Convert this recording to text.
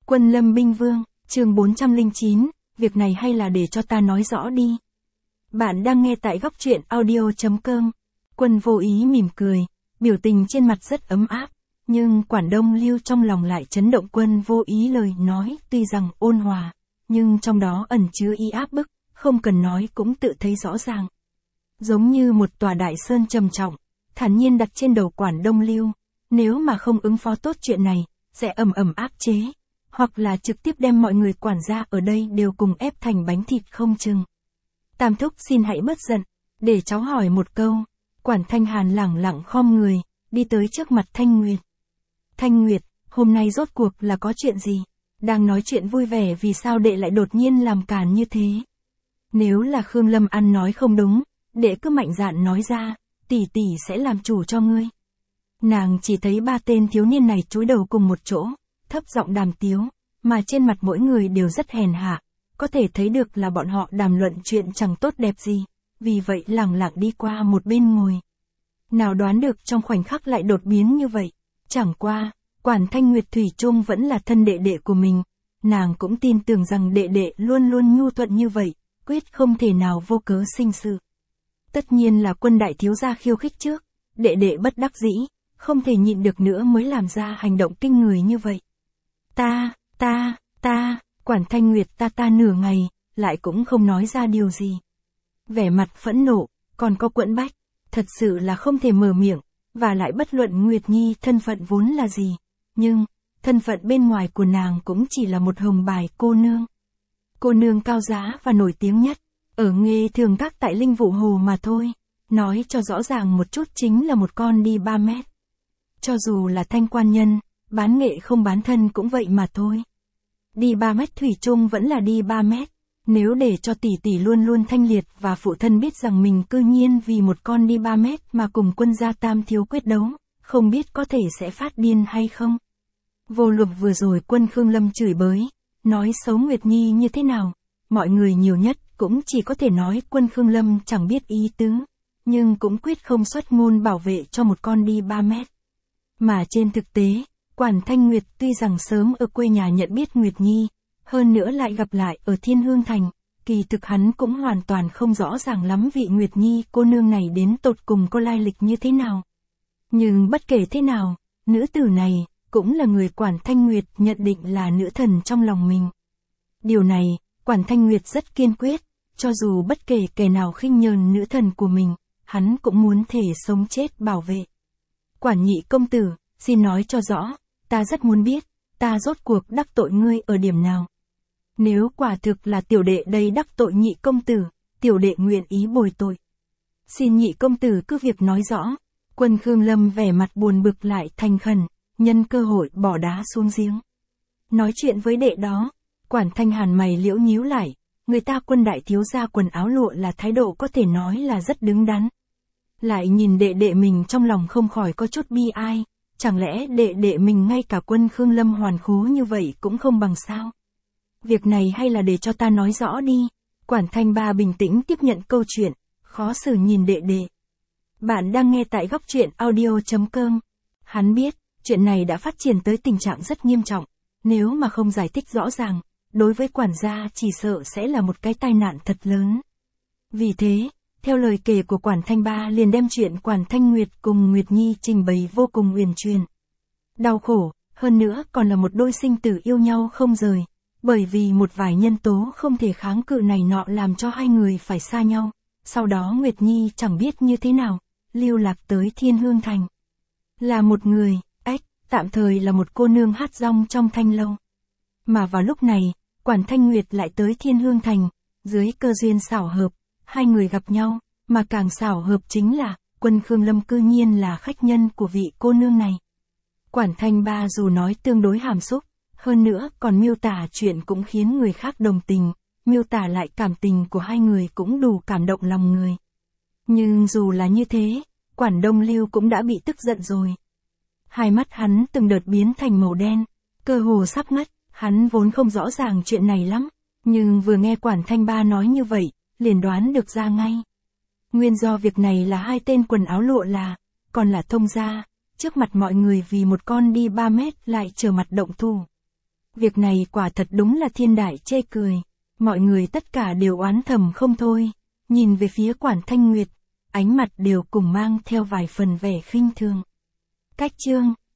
Quân Lâm Binh Vương, chương 409, việc này hay là để cho ta nói rõ đi. Bạn đang nghe tại góc truyện audio.com. Quân Vô Ý mỉm cười, biểu tình trên mặt rất ấm áp, nhưng Quản Đông Lưu trong lòng lại chấn động. Quân Vô Ý lời nói tuy rằng ôn hòa, nhưng trong đó ẩn chứa ý áp bức, không cần nói cũng tự thấy rõ ràng. Giống như một tòa đại sơn trầm trọng, thản nhiên đặt trên đầu Quản Đông Lưu, nếu mà không ứng phó tốt chuyện này, sẽ ầm ầm áp chế, hoặc là trực tiếp đem mọi người quản gia ở đây đều cùng ép thành bánh thịt không chừng. Tam thúc xin hãy bớt giận, để cháu hỏi một câu. Quản Thanh Hàn lẳng lặng khom người, đi tới trước mặt Thanh Nguyệt. Thanh Nguyệt, hôm nay rốt cuộc là có chuyện gì? Đang nói chuyện vui vẻ vì sao đệ lại đột nhiên làm càn như thế? Nếu là Khương Lâm An nói không đúng, đệ cứ mạnh dạn nói ra, tỷ tỷ sẽ làm chủ cho ngươi. Nàng chỉ thấy ba tên thiếu niên này chúi đầu cùng một chỗ, thấp giọng đàm tiếu, mà trên mặt mỗi người đều rất hèn hạ, có thể thấy được là bọn họ đàm luận chuyện chẳng tốt đẹp gì, vì vậy lẳng lặng đi qua một bên ngồi. Nào đoán được trong khoảnh khắc lại đột biến như vậy, chẳng qua, Quản Thanh Nguyệt thủy chung vẫn là thân đệ đệ của mình, nàng cũng tin tưởng rằng đệ đệ luôn luôn nhu thuận như vậy, quyết không thể nào vô cớ sinh sự. Tất nhiên là Quân đại thiếu gia khiêu khích trước, đệ đệ bất đắc dĩ, không thể nhịn được nữa mới làm ra hành động kinh người như vậy. Quản Thanh Nguyệt ta nửa ngày, lại cũng không nói ra điều gì. Vẻ mặt phẫn nộ, còn có quẫn bách, thật sự là không thể mở miệng, và lại bất luận Nguyệt Nhi thân phận vốn là gì, nhưng, thân phận bên ngoài của nàng cũng chỉ là một hồng bài cô nương. Cô nương cao giá và nổi tiếng nhất, ở nghề thường gác tại Linh Vụ Hồ mà thôi, nói cho rõ ràng một chút chính là một con đi 3 mét. Cho dù là thanh quan nhân, bán nghệ không bán thân cũng vậy mà thôi. Đi 3 mét thủy chung vẫn là đi 3 mét, nếu để cho tỷ tỷ luôn luôn thanh liệt và phụ thân biết rằng mình cư nhiên vì một con đi 3 mét mà cùng Quân gia Tam thiếu quyết đấu, không biết có thể sẽ phát điên hay không. Vô luận vừa rồi Quân Khương Lâm chửi bới, nói xấu Nguyệt Nhi như thế nào, mọi người nhiều nhất cũng chỉ có thể nói Quân Khương Lâm chẳng biết ý tứ, nhưng cũng quyết không xuất ngôn bảo vệ cho một con đi 3 mét. Mà trên thực tế, Quản Thanh Nguyệt tuy rằng sớm ở quê nhà nhận biết Nguyệt Nhi, hơn nữa lại gặp lại ở Thiên Hương Thành, kỳ thực hắn cũng hoàn toàn không rõ ràng lắm vị Nguyệt Nhi cô nương này đến tột cùng có lai lịch như thế nào. Nhưng bất kể thế nào, nữ tử này, cũng là người Quản Thanh Nguyệt nhận định là nữ thần trong lòng mình. Điều này, Quản Thanh Nguyệt rất kiên quyết, cho dù bất kể kẻ nào khinh nhờn nữ thần của mình, hắn cũng muốn thể sống chết bảo vệ. Quản nhị công tử, xin nói cho rõ, ta rất muốn biết, ta rốt cuộc đắc tội ngươi ở điểm nào. Nếu quả thực là tiểu đệ đây đắc tội nhị công tử, tiểu đệ nguyện ý bồi tội. Xin nhị công tử cứ việc nói rõ. Quân Khương Lâm vẻ mặt buồn bực lại thành khẩn, nhân cơ hội bỏ đá xuống giếng. Nói chuyện với đệ đó, Quản Thanh Hàn mày liễu nhíu lại, người ta Quân đại thiếu gia quần áo lụa là thái độ có thể nói là rất đứng đắn. Lại nhìn đệ đệ mình trong lòng không khỏi có chút bi ai, chẳng lẽ đệ đệ mình ngay cả Quân Khương Lâm hoàn khố như vậy cũng không bằng sao? Việc này hay là để cho ta nói rõ đi. Quản Thanh Ba bình tĩnh tiếp nhận câu chuyện, khó xử nhìn đệ đệ. Bạn đang nghe tại góc truyện audio.com. Hắn biết, chuyện này đã phát triển tới tình trạng rất nghiêm trọng, nếu mà không giải thích rõ ràng, đối với quản gia chỉ sợ sẽ là một cái tai nạn thật lớn. Vì thế, theo lời kể của Quản Thanh Ba liền đem chuyện Quản Thanh Nguyệt cùng Nguyệt Nhi trình bày vô cùng uyển chuyển. Đau khổ, hơn nữa còn là một đôi sinh tử yêu nhau không rời, bởi vì một vài nhân tố không thể kháng cự này nọ làm cho hai người phải xa nhau. Sau đó Nguyệt Nhi chẳng biết như thế nào, lưu lạc tới Thiên Hương Thành. Là một người, tạm thời là một cô nương hát rong trong thanh lâu. Mà vào lúc này, Quản Thanh Nguyệt lại tới Thiên Hương Thành, dưới cơ duyên xảo hợp, hai người gặp nhau, mà càng xảo hợp chính là, Quân Khương Lâm cư nhiên là khách nhân của vị cô nương này. Quản Thanh Ba dù nói tương đối hàm xúc, hơn nữa còn miêu tả chuyện cũng khiến người khác đồng tình, miêu tả lại cảm tình của hai người cũng đủ cảm động lòng người. Nhưng dù là như thế, Quản Đông Lưu cũng đã bị tức giận rồi. Hai mắt hắn từng đợt biến thành màu đen, cơ hồ sắp ngất, hắn vốn không rõ ràng chuyện này lắm, nhưng vừa nghe Quản Thanh Ba nói như vậy, liền đoán được ra ngay. Nguyên do việc này là hai tên quần áo lụa còn là thông gia, trước mặt mọi người vì một con đi 3 mét lại trở mặt động thủ. Việc này quả thật đúng là thiên đại chê cười. Mọi người tất cả đều oán thầm không thôi, nhìn về phía Quản Thanh Nguyệt, ánh mặt đều cùng mang theo vài phần vẻ khinh thường. Cách chương